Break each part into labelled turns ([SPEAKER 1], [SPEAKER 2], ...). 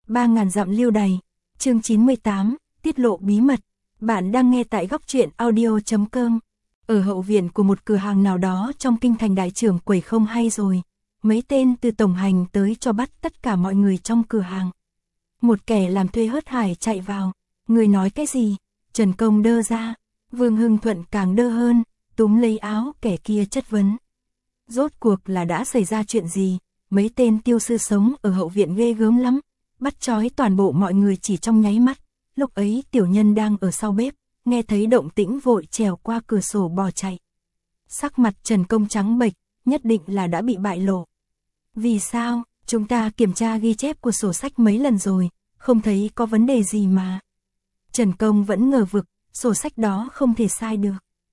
[SPEAKER 1] 3000 dặm lưu đày. Chương 98, tiết lộ bí mật. Bạn đang nghe tại góc truyện audio.com. Ở hậu viện của một cửa hàng nào đó trong kinh thành, đại trưởng quầy không hay rồi. Mấy tên từ tổng hành tới cho bắt tất cả mọi người trong cửa hàng. Một kẻ làm thuê hớt hải chạy vào. Người nói cái gì? Trần Công đơ ra. Vương Hưng Thuận càng đơ hơn, túm lấy áo kẻ kia chất vấn. Rốt cuộc là đã xảy ra chuyện gì? Mấy tên tiêu sư sống ở hậu viện ghê gớm lắm, bắt trói toàn bộ mọi người chỉ trong nháy mắt. Lúc ấy tiểu nhân đang ở sau bếp, nghe thấy động tĩnh vội trèo qua cửa sổ bỏ chạy. Sắc mặt Trần Công trắng bệch, nhất định là đã bị bại lộ. Vì sao? Chúng ta kiểm tra ghi chép của sổ sách mấy lần rồi, không thấy có vấn đề gì mà. Trần Công vẫn ngờ vực, sổ sách đó không thể sai được.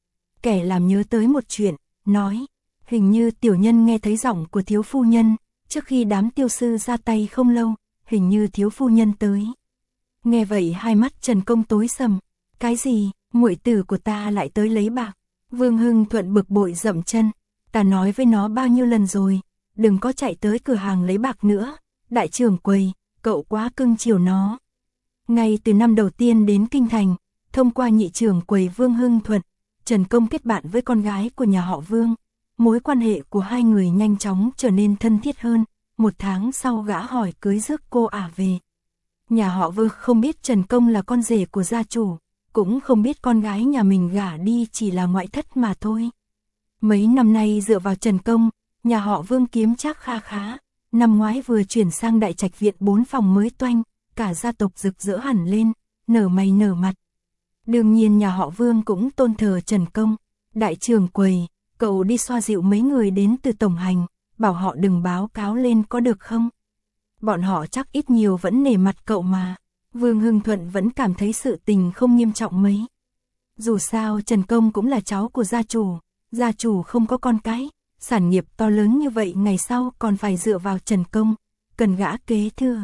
[SPEAKER 1] Kẻ làm nhớ tới một chuyện, nói, hình như tiểu nhân nghe thấy giọng của thiếu phu nhân, trước khi đám tiêu sư ra tay không lâu, hình như thiếu phu nhân tới. Nghe vậy hai mắt Trần Công tối sầm, cái gì, muội tử của ta lại tới lấy bạc. Vương Hưng Thuận bực bội dậm chân, ta nói với nó bao nhiêu lần rồi, đừng có chạy tới cửa hàng lấy bạc nữa, đại trưởng quầy, cậu quá cưng chiều nó. Ngay từ năm đầu tiên đến kinh thành, thông qua nhị trưởng quầy Vương Hưng Thuận, Trần Công kết bạn với con gái của nhà họ Vương. Mối quan hệ của hai người nhanh chóng trở nên thân thiết hơn, 1 tháng sau gã hỏi cưới rước cô ả về. Nhà họ Vương không biết Trần Công là con rể của gia chủ, cũng không biết con gái nhà mình gả đi chỉ là ngoại thất mà thôi. Mấy năm nay dựa vào Trần Công, nhà họ Vương kiếm trác kha khá, năm ngoái vừa chuyển sang đại trạch viện 4 phòng mới toanh, cả gia tộc rực rỡ hẳn lên, nở mày nở mặt. Đương nhiên nhà họ Vương cũng tôn thờ Trần Công. Đại trưởng quầy, cậu đi xoa dịu mấy người đến từ tổng hành, bảo họ đừng báo cáo lên có được không? Bọn họ chắc ít nhiều vẫn nể mặt cậu mà. Vương Hưng Thuận vẫn cảm thấy sự tình không nghiêm trọng mấy. Dù sao Trần Công cũng là cháu của gia chủ không có con cái, sản nghiệp to lớn như vậy ngày sau còn phải dựa vào Trần Công, cần gã kế thừa.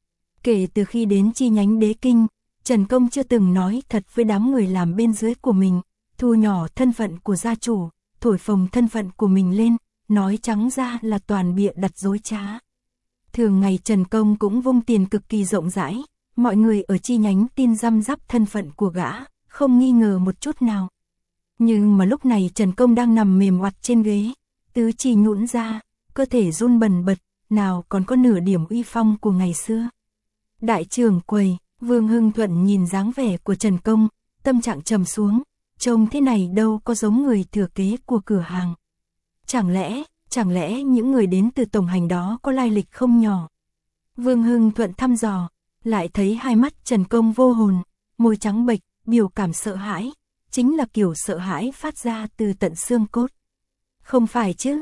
[SPEAKER 1] Kể từ khi đến chi nhánh Đế Kinh, Trần Công chưa từng nói thật với đám người làm bên dưới của mình, thu nhỏ thân phận của gia chủ, thổi phồng thân phận của mình lên, nói trắng ra là toàn bịa đặt dối trá. Thường ngày Trần Công cũng vung tiền cực kỳ rộng rãi, mọi người ở chi nhánh tin răm rắp thân phận của gã, không nghi ngờ một chút nào. Nhưng mà lúc này Trần Công đang nằm mềm oặt trên ghế, tứ chi nhũn ra, cơ thể run bần bật, nào còn có nửa điểm uy phong của ngày xưa. Đại trưởng quầy, Vương Hưng Thuận nhìn dáng vẻ của Trần Công, tâm trạng trầm xuống, trông thế này đâu có giống người thừa kế của cửa hàng. Chẳng lẽ những người đến từ tổng hành đó có lai lịch không nhỏ? Vương Hưng Thuận thăm dò, lại thấy hai mắt Trần Công vô hồn, môi trắng bệch, biểu cảm sợ hãi, chính là kiểu sợ hãi phát ra từ tận xương cốt. Không phải chứ,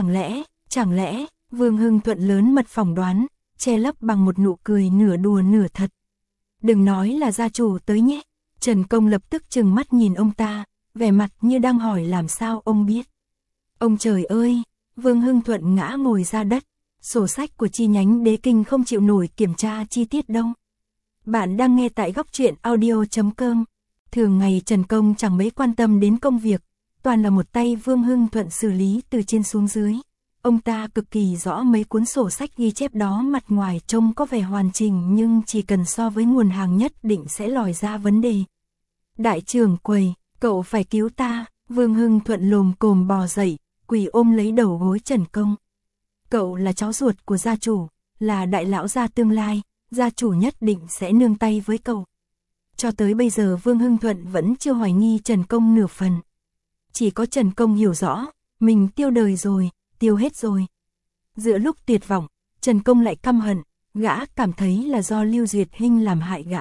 [SPEAKER 1] chẳng lẽ, Vương Hưng Thuận lớn mật phỏng đoán, che lấp bằng một nụ cười nửa đùa nửa thật. Đừng nói là gia chủ tới nhé. Trần Công lập tức trừng mắt nhìn ông ta, vẻ mặt như đang hỏi làm sao ông biết. Ông trời ơi, Vương Hưng Thuận ngã ngồi ra đất, sổ sách của chi nhánh Đế Kinh không chịu nổi kiểm tra chi tiết đâu. Bạn đang nghe tại góc truyện audio.com. Thường ngày Trần Công chẳng mấy quan tâm đến công việc, toàn là một tay Vương Hưng Thuận xử lý từ trên xuống dưới. Ông ta cực kỳ rõ mấy cuốn sổ sách ghi chép đó mặt ngoài trông có vẻ hoàn chỉnh nhưng chỉ cần so với nguồn hàng nhất định sẽ lòi ra vấn đề. Đại trưởng quầy, cậu phải cứu ta. Vương Hưng Thuận lồm cồm bò dậy, quỳ ôm lấy đầu gối Trần Công. Cậu là cháu ruột của gia chủ, là đại lão gia tương lai, gia chủ nhất định sẽ nương tay với cậu. Cho tới bây giờ Vương Hưng Thuận vẫn chưa hoài nghi Trần Công nửa phần. Chỉ có Trần Công hiểu rõ, mình tiêu đời rồi, tiêu hết rồi. Giữa lúc tuyệt vọng, Trần Công lại căm hận, gã cảm thấy là do Lưu Duyệt Hinh làm hại gã.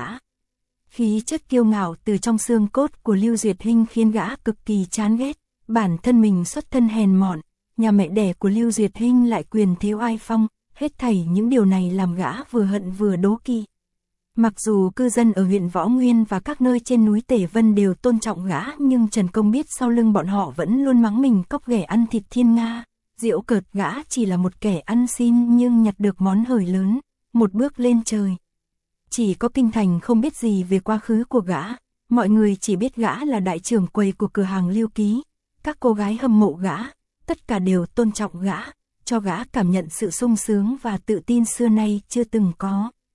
[SPEAKER 1] Khí chất kiêu ngạo từ trong xương cốt của Lưu Duyệt Hinh khiến gã cực kỳ chán ghét. Bản thân mình xuất thân hèn mọn, nhà mẹ đẻ của Lưu Duyệt Hinh lại quyền thế oai phong, hết thảy những điều này làm gã vừa hận vừa đố kỵ. Mặc dù cư dân ở huyện Võ Nguyên và các nơi trên núi Tề Vân đều tôn trọng gã, nhưng Trần Công biết sau lưng bọn họ vẫn luôn mắng mình cóc ghẻ ăn thịt thiên nga, giễu cợt gã chỉ là một kẻ ăn xin nhưng nhặt được món hời lớn, một bước lên trời. Chỉ có kinh thành không biết gì về quá khứ của gã, mọi người chỉ biết gã là đại trưởng quầy của cửa hàng Lưu Ký. Các cô gái hâm mộ gã, tất cả đều tôn trọng gã, cho gã cảm nhận sự sung sướng và tự tin xưa nay chưa từng có.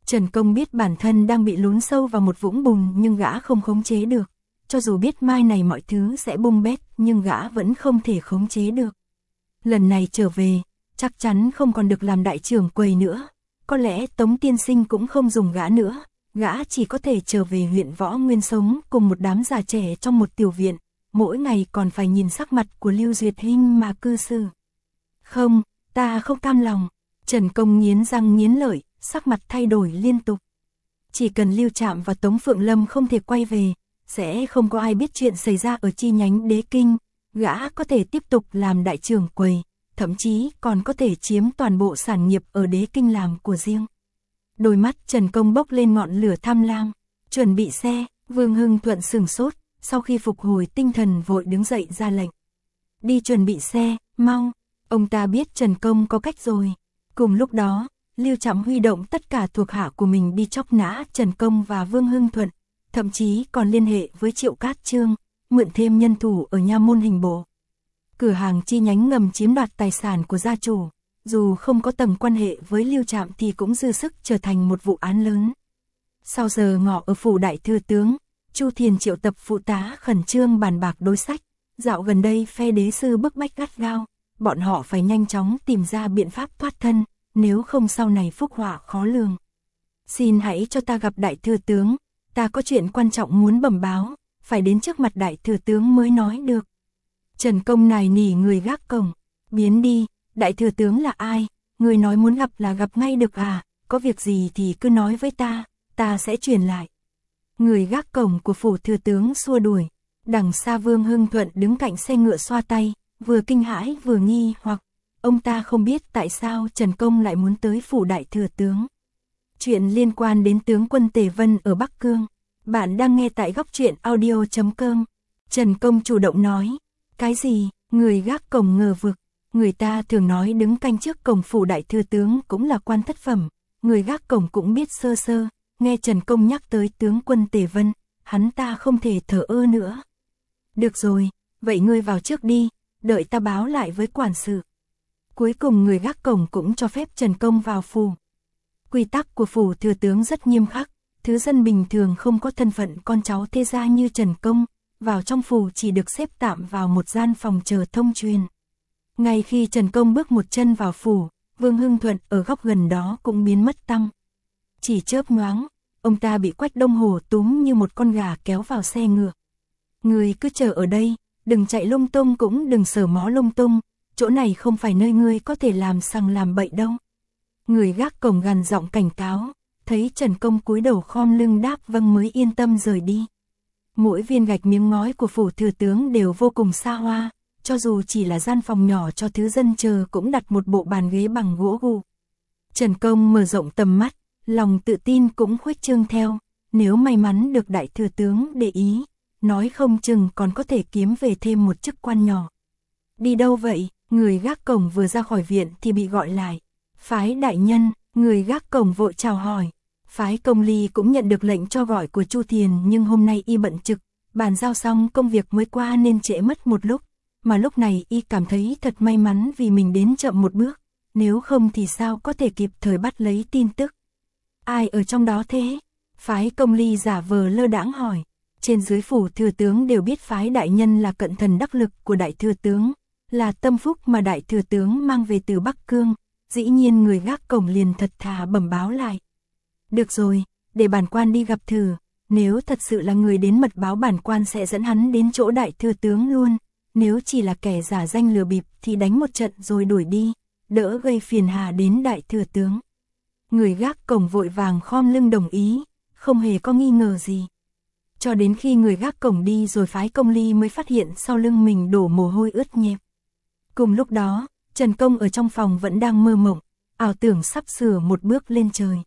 [SPEAKER 1] Trần Công biết bản thân đang bị lún sâu vào một vũng bùn nhưng gã không khống chế được. Cho dù biết mai này mọi thứ sẽ bung bét nhưng gã vẫn không thể khống chế được. Lần này trở về, chắc chắn không còn được làm đại trưởng quầy nữa. Có lẽ Tống tiên sinh cũng không dùng gã nữa. Gã chỉ có thể trở về huyện Võ Nguyên sống cùng một đám già trẻ trong một tiểu viện. Mỗi ngày còn phải nhìn sắc mặt của Lưu Duyệt Hinh mà cư xử. Không, ta không cam lòng. Trần Công nghiến răng nghiến lợi, sắc mặt thay đổi liên tục. Chỉ cần Lưu Trạm và Tống Phượng Lâm không thể quay về, sẽ không có ai biết chuyện xảy ra ở chi nhánh Đế Kinh. Gã có thể tiếp tục làm đại trưởng quầy, thậm chí còn có thể chiếm toàn bộ sản nghiệp ở Đế Kinh làm của riêng. Đôi mắt Trần Công bốc lên ngọn lửa tham lam. Chuẩn bị xe, Vương Hưng Thuận sửng sốt, sau khi phục hồi tinh thần vội đứng dậy ra lệnh. Đi chuẩn bị xe, mau. Ông ta biết Trần Công có cách rồi. Cùng lúc đó, Lưu Trạm huy động tất cả thuộc hạ của mình đi chóc nã Trần Công và Vương Hưng Thuận, thậm chí còn liên hệ với Triệu Cát Trương, mượn thêm nhân thủ ở nha môn Hình Bộ. Cửa hàng chi nhánh ngầm chiếm đoạt tài sản của gia chủ, dù không có tầng quan hệ với Lưu Trạm thì cũng dư sức trở thành một vụ án lớn. Sau giờ ngọ ở phủ đại thừa tướng, Chu Thiền triệu tập phụ tá khẩn trương bàn bạc đối sách. Dạo gần đây phe đế sư bức bách gắt gao, bọn họ phải nhanh chóng tìm ra biện pháp thoát thân, nếu không sau này phúc họa khó lường. Xin hãy cho ta gặp đại thừa tướng, ta có chuyện quan trọng muốn bẩm báo, phải đến trước mặt đại thừa tướng mới nói được. Trần Công nài nỉ người gác cổng, biến đi, đại thừa tướng là ai, người nói muốn gặp là gặp ngay được à, có việc gì thì cứ nói với ta sẽ truyền lại. Người gác cổng của phủ thừa tướng xua đuổi, đằng xa Vương Hưng Thuận đứng cạnh xe ngựa xoa tay, vừa kinh hãi vừa nghi hoặc, ông ta không biết tại sao Trần Công lại muốn tới phủ đại thừa tướng. Chuyện liên quan đến tướng quân Tề Vân ở Bắc Cương, bạn đang nghe tại góc truyện audio.com. Trần Công chủ động nói, cái gì, người gác cổng ngờ vực, người ta thường nói đứng canh trước cổng phủ đại thừa tướng cũng là quan thất phẩm, người gác cổng cũng biết sơ sơ, nghe Trần Công nhắc tới tướng quân Tề Vân, hắn ta không thể thờ ơ nữa. Được rồi, vậy ngươi vào trước đi, đợi ta báo lại với quản sự. Cuối cùng người gác cổng cũng cho phép Trần Công vào phủ. Quy tắc của phủ thừa tướng rất nghiêm khắc, thứ dân bình thường không có thân phận con cháu thế gia như Trần Công, vào trong phủ chỉ được xếp tạm vào một gian phòng chờ thông truyền. Ngay khi Trần Công bước một chân vào phủ, Vương Hưng Thuận ở góc gần đó cũng biến mất tăm. Chỉ chớp nhoáng, ông ta bị Quách Đông Hồ túm như một con gà kéo vào xe ngựa. Ngươi cứ chờ ở đây, đừng chạy lung tung cũng đừng sờ mó lung tung, chỗ này không phải nơi ngươi có thể làm sằng làm bậy đâu. Người gác cổng gằn giọng cảnh cáo, thấy Trần Công cúi đầu khom lưng đáp vâng mới yên tâm rời đi. Mỗi viên gạch miếng ngói của phủ thừa tướng đều vô cùng xa hoa, cho dù chỉ là gian phòng nhỏ cho thứ dân chờ cũng đặt một bộ bàn ghế bằng gỗ gù. Trần Công mở rộng tầm mắt, lòng tự tin cũng khuếch trương theo, nếu may mắn được đại thừa tướng để ý, nói không chừng còn có thể kiếm về thêm một chức quan nhỏ. Đi đâu vậy? Người gác cổng vừa ra khỏi viện thì bị gọi lại. Phái đại nhân, người gác cổng vội chào hỏi. Phái Công Ly cũng nhận được lệnh cho gọi của Chu Thiền nhưng hôm nay y bận trực, bàn giao xong công việc mới qua nên trễ mất một lúc, mà lúc này y cảm thấy thật may mắn vì mình đến chậm một bước, nếu không thì sao có thể kịp thời bắt lấy tin tức. Ai ở trong đó thế? Phái Công Ly giả vờ lơ đãng hỏi. Trên dưới phủ thừa tướng đều biết phái đại nhân là cận thần đắc lực của đại thừa tướng, là tâm phúc mà đại thừa tướng mang về từ Bắc Cương, dĩ nhiên người gác cổng liền thật thà bẩm báo lại. Được rồi, để bản quan đi gặp thử, nếu thật sự là người đến mật báo bản quan sẽ dẫn hắn đến chỗ đại thừa tướng luôn, nếu chỉ là kẻ giả danh lừa bịp thì đánh một trận rồi đuổi đi, đỡ gây phiền hà đến đại thừa tướng. Người gác cổng vội vàng khom lưng đồng ý, không hề có nghi ngờ gì. Cho đến khi người gác cổng đi rồi phái Công Ly mới phát hiện sau lưng mình đổ mồ hôi ướt nhẹp. Cùng lúc đó, Trần Công ở trong phòng vẫn đang mơ mộng, ảo tưởng sắp sửa một bước lên trời.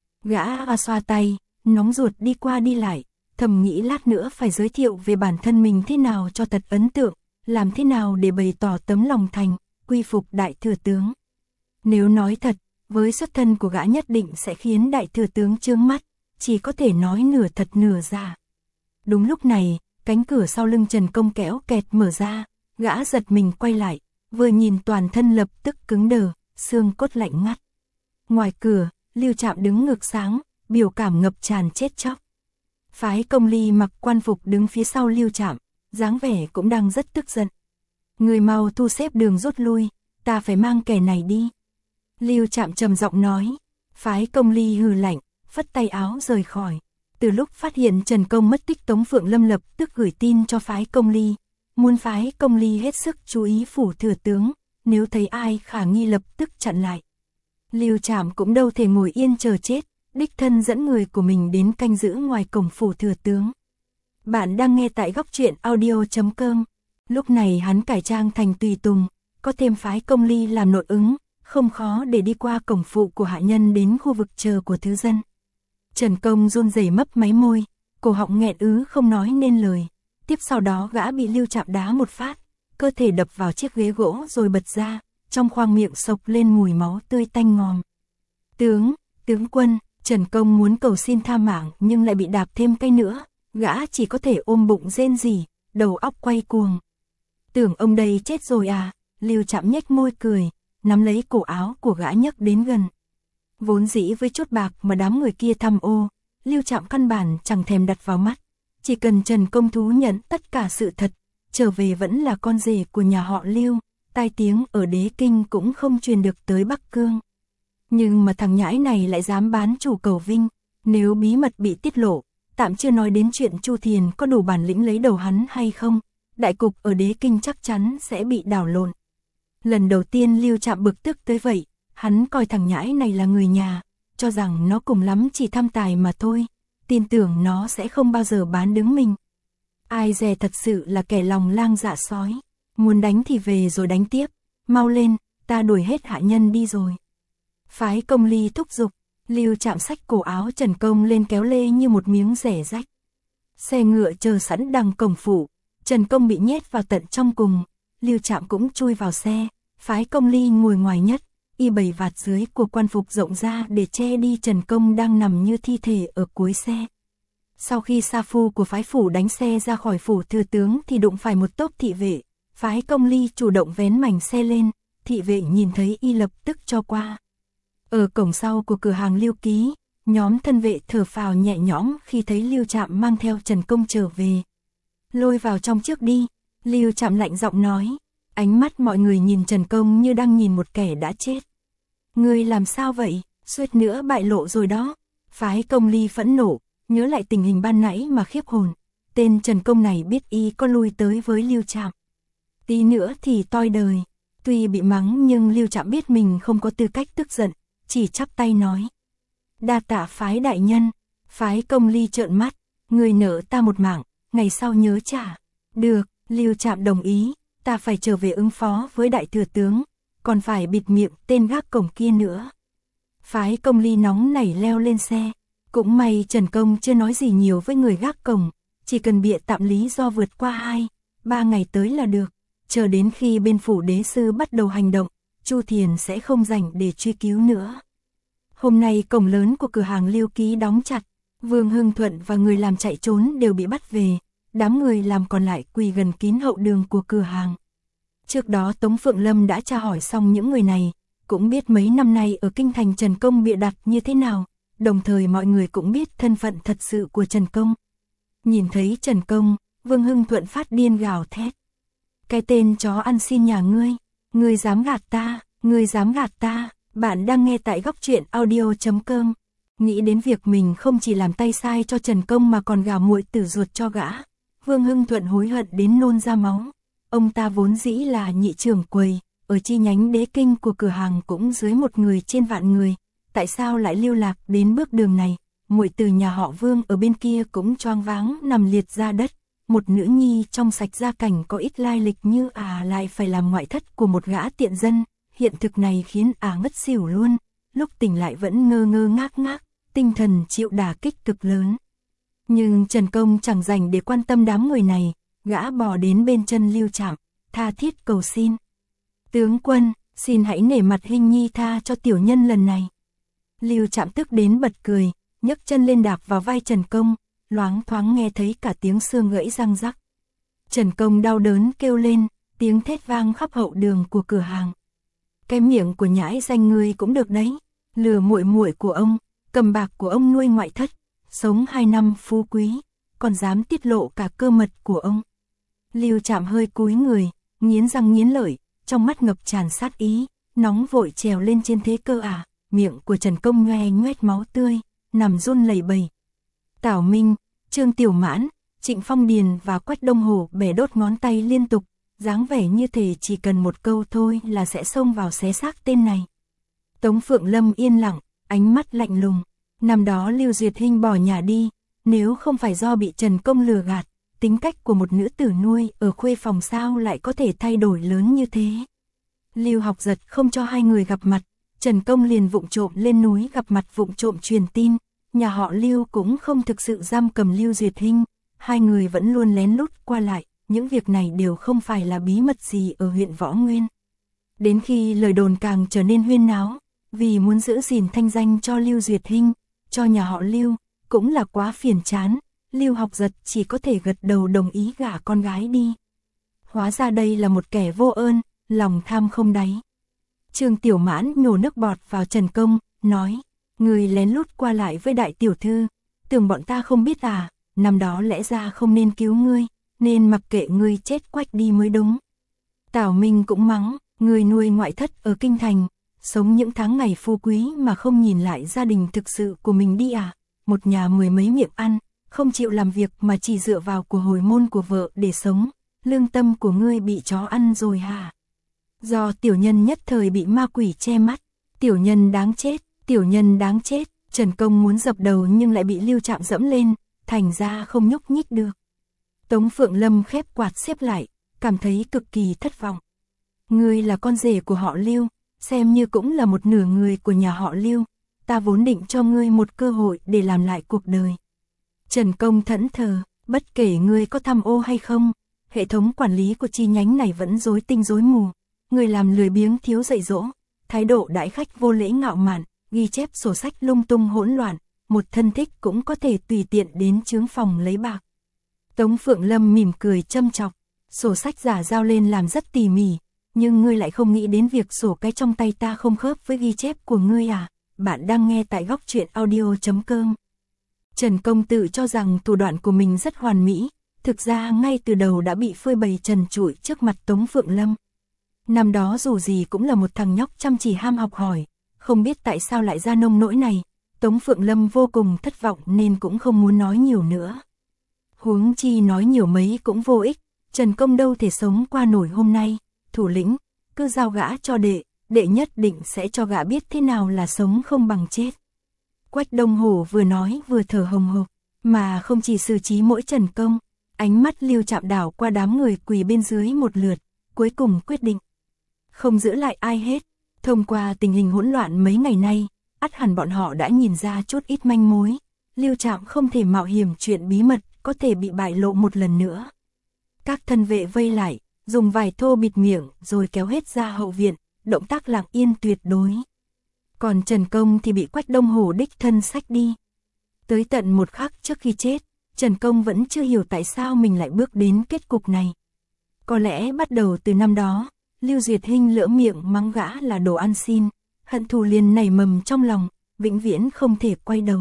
[SPEAKER 1] Gã xoa tay, nóng ruột đi qua đi lại, thầm nghĩ lát nữa phải giới thiệu về bản thân mình thế nào cho thật ấn tượng, làm thế nào để bày tỏ tấm lòng thành, quy phục đại thừa tướng. Nếu nói thật, với xuất thân của gã nhất định sẽ khiến đại thừa tướng chướng mắt, chỉ có thể nói nửa thật nửa giả. Đúng lúc này, cánh cửa sau lưng Trần Công kéo kẹt mở ra, gã giật mình quay lại, vừa nhìn toàn thân lập tức cứng đờ, xương cốt lạnh ngắt. Ngoài cửa, Lưu Trạm đứng ngược sáng, biểu cảm ngập tràn chết chóc. Phái Công Ly mặc quan phục đứng phía sau Lưu Trạm, dáng vẻ cũng đang rất tức giận. Người mau thu xếp đường rút lui, ta phải mang kẻ này đi. Lưu Trạm trầm giọng nói. Phái Công Ly hừ lạnh, phất tay áo rời khỏi. Từ lúc phát hiện Trần Công mất tích, Tống Phượng Lâm lập tức gửi tin cho phái Công Ly, muốn phái Công Ly hết sức chú ý phủ thừa tướng, nếu thấy ai khả nghi lập tức chặn lại. Lưu Trạm cũng đâu thể ngồi yên chờ chết, đích thân dẫn người của mình đến canh giữ ngoài cổng phủ thừa tướng. Bạn đang nghe tại góc truyện audio.com. Lúc này hắn cải trang thành tùy tùng, có thêm phái Công Ly làm nội ứng, không khó để đi qua cổng phụ của hạ nhân đến khu vực chờ của thứ dân. Trần Công run rẩy mấp máy môi, cổ họng nghẹn ứ không nói nên lời. Tiếp sau đó gã bị Lưu Trạm đá một phát, cơ thể đập vào chiếc ghế gỗ rồi bật ra, trong khoang miệng xộc lên mùi máu tươi tanh ngòm. Tướng quân, Trần Công muốn cầu xin tha mạng nhưng lại bị đạp thêm cây nữa, gã chỉ có thể ôm bụng rên rỉ, đầu óc quay cuồng. Tưởng ông đây chết rồi à? Lưu Trạm nhếch môi cười, nắm lấy cổ áo của gã nhấc đến gần. Vốn dĩ với chốt bạc mà đám người kia tham ô, Lưu Trạm căn bản chẳng thèm đặt vào mắt. Chỉ cần Trần Công thú nhận tất cả sự thật, trở về vẫn là con rể của nhà họ Lưu, tai tiếng ở Đế Kinh cũng không truyền được tới Bắc Cương. Nhưng mà thằng nhãi này lại dám bán chủ cầu vinh, nếu bí mật bị tiết lộ, tạm chưa nói đến chuyện Chu Thiền có đủ bản lĩnh lấy đầu hắn hay không, đại cục ở Đế Kinh chắc chắn sẽ bị đảo lộn. Lần đầu tiên Lưu Trạm bực tức tới vậy, hắn coi thằng nhãi này là người nhà, cho rằng nó cùng lắm chỉ tham tài mà thôi, tin tưởng nó sẽ không bao giờ bán đứng mình. Ai dè thật sự là kẻ lòng lang dạ sói, muốn đánh thì về rồi đánh tiếp, mau lên, ta đuổi hết hạ nhân đi rồi. Phái Công Ly thúc giục, Lưu Trạm xách cổ áo Trần Công lên kéo lê như một miếng rẻ rách. Xe ngựa chờ sẵn đằng cổng phủ, Trần Công bị nhét vào tận trong cùng, Lưu Trạm cũng chui vào xe, phái Công Ly ngồi ngoài nhất, y bày vạt dưới của quan phục rộng ra để che đi Trần Công đang nằm như thi thể ở cuối xe. Sau khi sa phu của phái phủ đánh xe ra khỏi phủ thừa tướng thì đụng phải một tốp thị vệ, phái Công Ly chủ động vén mảnh xe lên, thị vệ nhìn thấy y lập tức cho qua. Ở cổng sau của cửa hàng Lưu Ký, nhóm thân vệ thở phào nhẹ nhõm khi thấy Lưu Trạm mang theo Trần Công trở về. Lôi vào trong trước đi, Lưu Trạm lạnh giọng nói, ánh mắt mọi người nhìn Trần Công như đang nhìn một kẻ đã chết. Ngươi làm sao vậy, suýt nữa bại lộ rồi đó. Phái Công Ly phẫn nộ, nhớ lại tình hình ban nãy mà khiếp hồn. Tên Trần Công này biết y có lui tới với Lưu Trạm, tí nữa thì toi đời. Tuy bị mắng nhưng Lưu Trạm biết mình không có tư cách tức giận, chỉ chắp tay nói. Đa tạ phái đại nhân. Phái Công Ly trợn mắt, người nợ ta một mạng, ngày sau nhớ trả. Được, Lưu Trạm đồng ý, ta phải trở về ứng phó với đại thừa tướng, còn phải bịt miệng tên gác cổng kia nữa. Phái Công Ly nóng nảy leo lên xe, cũng may Trần Công chưa nói gì nhiều với người gác cổng, chỉ cần bịa tạm lý do vượt qua 2-3 ngày tới là được, chờ đến khi bên phủ đế sư bắt đầu hành động, Chu Thiền sẽ không rảnh để truy cứu nữa. Hôm nay cổng lớn của cửa hàng Lưu Ký đóng chặt, Vương Hưng Thuận và người làm chạy trốn đều bị bắt về, đám người làm còn lại quỳ gần kín hậu đường của cửa hàng. Trước đó Tống Phượng Lâm đã tra hỏi xong những người này, cũng biết mấy năm nay ở kinh thành Trần Công bịa đặt như thế nào, đồng thời mọi người cũng biết thân phận thật sự của Trần Công. Nhìn thấy Trần Công, Vương Hưng Thuận phát điên gào thét. Cái tên chó ăn xin nhà ngươi dám gạt ta, ngươi dám gạt ta. Bạn đang nghe tại góc truyện audio.com. Nghĩ đến việc mình không chỉ làm tay sai cho Trần Công mà còn gào muội tử ruột cho gã, Vương Hưng Thuận hối hận đến nôn ra máu. Ông ta vốn dĩ là nhị trưởng quầy, ở chi nhánh Đế Kinh của cửa hàng cũng dưới 1 người trên vạn người, tại sao lại lưu lạc đến bước đường này? Muội tử nhà họ Vương ở bên kia cũng choáng váng nằm liệt ra đất, một nữ nhi trong sạch gia cảnh có ít lai lịch như lại phải làm ngoại thất của một gã tiện dân. Hiện thực này khiến ngất xỉu luôn, lúc tỉnh lại vẫn ngơ ngơ ngác ngác, tinh thần chịu đả kích cực lớn. Nhưng Trần Công chẳng dành để quan tâm đám người này, gã bò đến bên chân Lưu Trạm, tha thiết cầu xin. Tướng quân, xin hãy nể mặt hình nhi tha cho tiểu nhân lần này. Lưu Trạm tức đến bật cười, nhấc chân lên đạp vào vai Trần Công, loáng thoáng nghe thấy cả tiếng xương gãy răng rắc. Trần Công đau đớn kêu lên, tiếng thét vang khắp hậu đường của cửa hàng. Cái miệng của nhãi danh ngươi cũng được đấy, lừa muội muội của ông, cầm bạc của ông nuôi ngoại thất, sống 2 năm phú quý, còn dám tiết lộ cả cơ mật của ông. Lưu Trạm hơi cúi người, nghiến răng nghiến lợi, trong mắt ngập tràn sát ý, nóng vội trèo lên trên thế cơ à, miệng của Trần Công nhoe nhoét máu tươi, nằm run lẩy bẩy. Tào Minh, Trương Tiểu Mãn, Trịnh Phong Điền và Quách Đông Hổ bẻ đốt ngón tay liên tục, dáng vẻ như thể chỉ cần một câu thôi là sẽ xông vào xé xác tên này. Tống Phượng Lâm yên lặng, ánh mắt lạnh lùng. Năm đó Lưu Duyệt Hinh bỏ nhà đi, nếu không phải do bị Trần Công lừa gạt, tính cách của một nữ tử nuôi ở khuê phòng sao lại có thể thay đổi lớn như thế. Lưu Học Giật không cho hai người gặp mặt, Trần Công liền vụng trộm lên núi gặp mặt vụng trộm truyền tin, nhà họ Lưu cũng không thực sự giam cầm Lưu Duyệt Hinh, hai người vẫn luôn lén lút qua lại, những việc này đều không phải là bí mật gì ở huyện Võ Nguyên. Đến khi lời đồn càng trở nên huyên náo, vì muốn giữ gìn thanh danh cho Lưu Duyệt Hinh, cho nhà họ Lưu, cũng là quá phiền chán, Lưu Học Giật chỉ có thể gật đầu đồng ý gả con gái đi. Hóa ra đây là một kẻ vô ơn, lòng tham không đáy. Trương Tiểu Mãn nhổ nước bọt vào Trần Công, nói, người lén lút qua lại với đại tiểu thư, tưởng bọn ta không biết à, năm đó lẽ ra không nên cứu ngươi, nên mặc kệ ngươi chết quách đi mới đúng. Tào Minh cũng mắng, người nuôi ngoại thất ở kinh thành, sống những tháng ngày phú quý mà không nhìn lại gia đình thực sự của mình đi à, một nhà 10 mấy miệng ăn, không chịu làm việc mà chỉ dựa vào của hồi môn của vợ để sống, lương tâm của ngươi bị chó ăn rồi hả? Do tiểu nhân nhất thời bị ma quỷ che mắt, tiểu nhân đáng chết, tiểu nhân đáng chết, Trần Công muốn dập đầu nhưng lại bị Lưu Trạm dẫm lên, thành ra không nhúc nhích được. Tống Phượng Lâm khép quạt xếp lại, cảm thấy cực kỳ thất vọng. Ngươi là con rể của họ Lưu, xem như cũng là một nửa người của nhà họ Lưu, ta vốn định cho ngươi một cơ hội để làm lại cuộc đời. Trần Công thẫn thờ, bất kể ngươi có tham ô hay không, hệ thống quản lý của chi nhánh này vẫn rối tinh rối mù, người làm lười biếng thiếu dạy dỗ, thái độ đãi khách vô lễ ngạo mạn, ghi chép sổ sách lung tung hỗn loạn, một thân thích cũng có thể tùy tiện đến chướng phòng lấy bạc. Tống Phượng Lâm mỉm cười châm chọc, sổ sách giả giao lên làm rất tỉ mỉ, nhưng ngươi lại không nghĩ đến việc sổ cái trong tay ta không khớp với ghi chép của ngươi à? Bạn đang nghe tại góc truyện audio.com. Trần Công tự cho rằng thủ đoạn của mình rất hoàn mỹ, thực ra ngay từ đầu đã bị phơi bày trần trụi trước mặt Tống Phượng Lâm. Năm đó dù gì cũng là một thằng nhóc chăm chỉ ham học hỏi, không biết tại sao lại ra nông nỗi này, Tống Phượng Lâm vô cùng thất vọng nên cũng không muốn nói nhiều nữa. Huống chi nói nhiều mấy cũng vô ích, Trần Công đâu thể sống qua nổi hôm nay, thủ lĩnh, cứ giao gã cho đệ nhất định sẽ cho gã biết thế nào là sống không bằng chết. Quách Đông Hổ vừa nói vừa thở hồng hộc, mà không chỉ xử trí mỗi Trần Công, ánh mắt Lưu Trạm đảo qua đám người quỳ bên dưới một lượt, cuối cùng quyết định không giữ lại ai hết. Thông qua tình hình hỗn loạn mấy ngày nay, ắt hẳn bọn họ đã nhìn ra chút ít manh mối, Lưu Trạm không thể mạo hiểm chuyện bí mật có thể bị bại lộ một lần nữa. Các thân vệ vây lại, dùng vải thô bịt miệng rồi kéo hết ra hậu viện, động tác lặng yên tuyệt đối. Còn Trần Công thì bị Quách Đông Hổ đích thân xách đi. Tới tận một khắc trước khi chết, Trần Công vẫn chưa hiểu tại sao mình lại bước đến kết cục này. Có lẽ bắt đầu từ năm đó, Lưu Duyệt Hinh lỡ miệng mắng gã là đồ ăn xin, hận thù liền nảy mầm trong lòng, vĩnh viễn không thể quay đầu.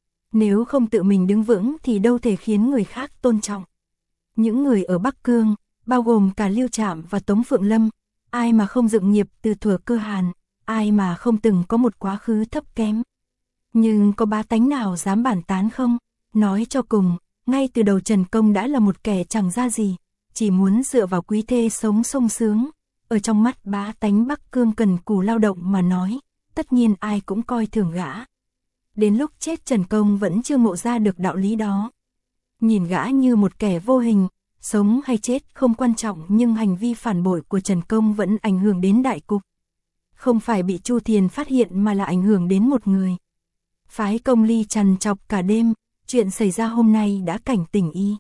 [SPEAKER 1] Nếu không tự mình đứng vững thì đâu thể khiến người khác tôn trọng. Những người ở Bắc Cương, bao gồm cả Lưu Trạm và Tống Phượng Lâm, ai mà không dựng nghiệp từ thuở Cơ Hàn, ai mà không từng có một quá khứ thấp kém. Nhưng có bá tánh nào dám bản tán không? Nói cho cùng, ngay từ đầu Trần Công đã là một kẻ chẳng ra gì, chỉ muốn dựa vào quý thê sống sung sướng. Ở trong mắt bá tánh Bắc Cương cần cù lao động mà nói, tất nhiên ai cũng coi thường gã. Đến lúc chết Trần Công vẫn chưa ngộ ra được đạo lý đó. Nhìn gã như một kẻ vô hình, sống hay chết không quan trọng nhưng hành vi phản bội của Trần Công vẫn ảnh hưởng đến đại cục. Không phải bị Chu Thiền phát hiện mà là ảnh hưởng đến một người. Phái Công Ly trằn trọc cả đêm, chuyện xảy ra hôm nay đã cảnh tỉnh y.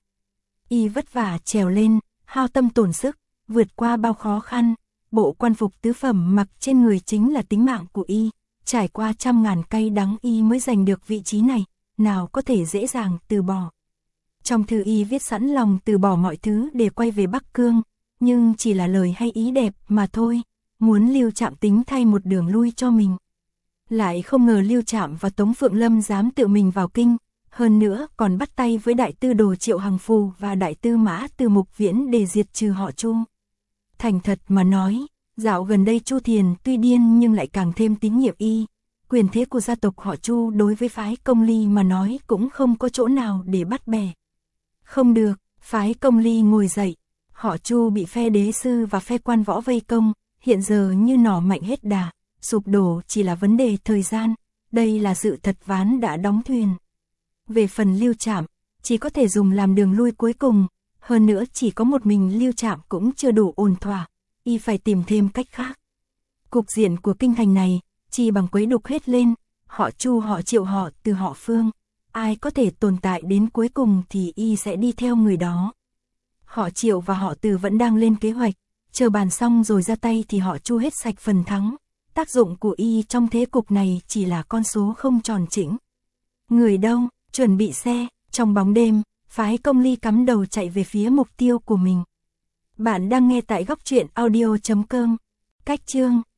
[SPEAKER 1] Y vất vả trèo lên, hao tâm tổn sức, vượt qua bao khó khăn, bộ quan phục tứ phẩm mặc trên người chính là tính mạng của y, trải qua trăm ngàn cay đắng y mới giành được vị trí này, nào có thể dễ dàng từ bỏ. Trong thư y viết sẵn lòng từ bỏ mọi thứ để quay về Bắc Cương, nhưng chỉ là lời hay ý đẹp mà thôi, muốn Lưu Trạm tính thay một đường lui cho mình. Lại không ngờ Lưu Trạm và Tống Phượng Lâm dám tự mình vào kinh, hơn nữa còn bắt tay với đại tư đồ Triệu Hằng Phù và đại tư mã Từ Mục Viễn để diệt trừ họ Chu. Thành thật mà nói, dạo gần đây Chu Thiền tuy điên nhưng lại càng thêm tín nhiệm y. Quyền thế của gia tộc họ Chu đối với phái Công Ly mà nói cũng không có chỗ nào để bắt bẻ. Không được, phái Công Ly ngồi dậy. Họ Chu bị phe đế sư và phe quan võ vây công, hiện giờ như nỏ mạnh hết đà, sụp đổ chỉ là vấn đề thời gian. Đây là sự thật ván đã đóng thuyền. Về phần Lưu Trạm, chỉ có thể dùng làm đường lui cuối cùng, hơn nữa chỉ có một mình Lưu Trạm cũng chưa đủ ổn thỏa, y phải tìm thêm cách khác. Cục diện của kinh thành này, chỉ bằng quấy đục hết lên, họ Chu họ Triệu họ Từ họ Phương, ai có thể tồn tại đến cuối cùng thì y sẽ đi theo người đó. Họ Triệu và họ Từ vẫn đang lên kế hoạch, chờ bàn xong rồi ra tay thì họ Chu hết sạch phần thắng. Tác dụng của y trong thế cục này chỉ là con số không tròn chỉnh. Người đâu, chuẩn bị xe, trong bóng đêm, phái Công Ly cắm đầu chạy về phía mục tiêu của mình. Bạn đang nghe tại góc truyện audio.com. Cách chương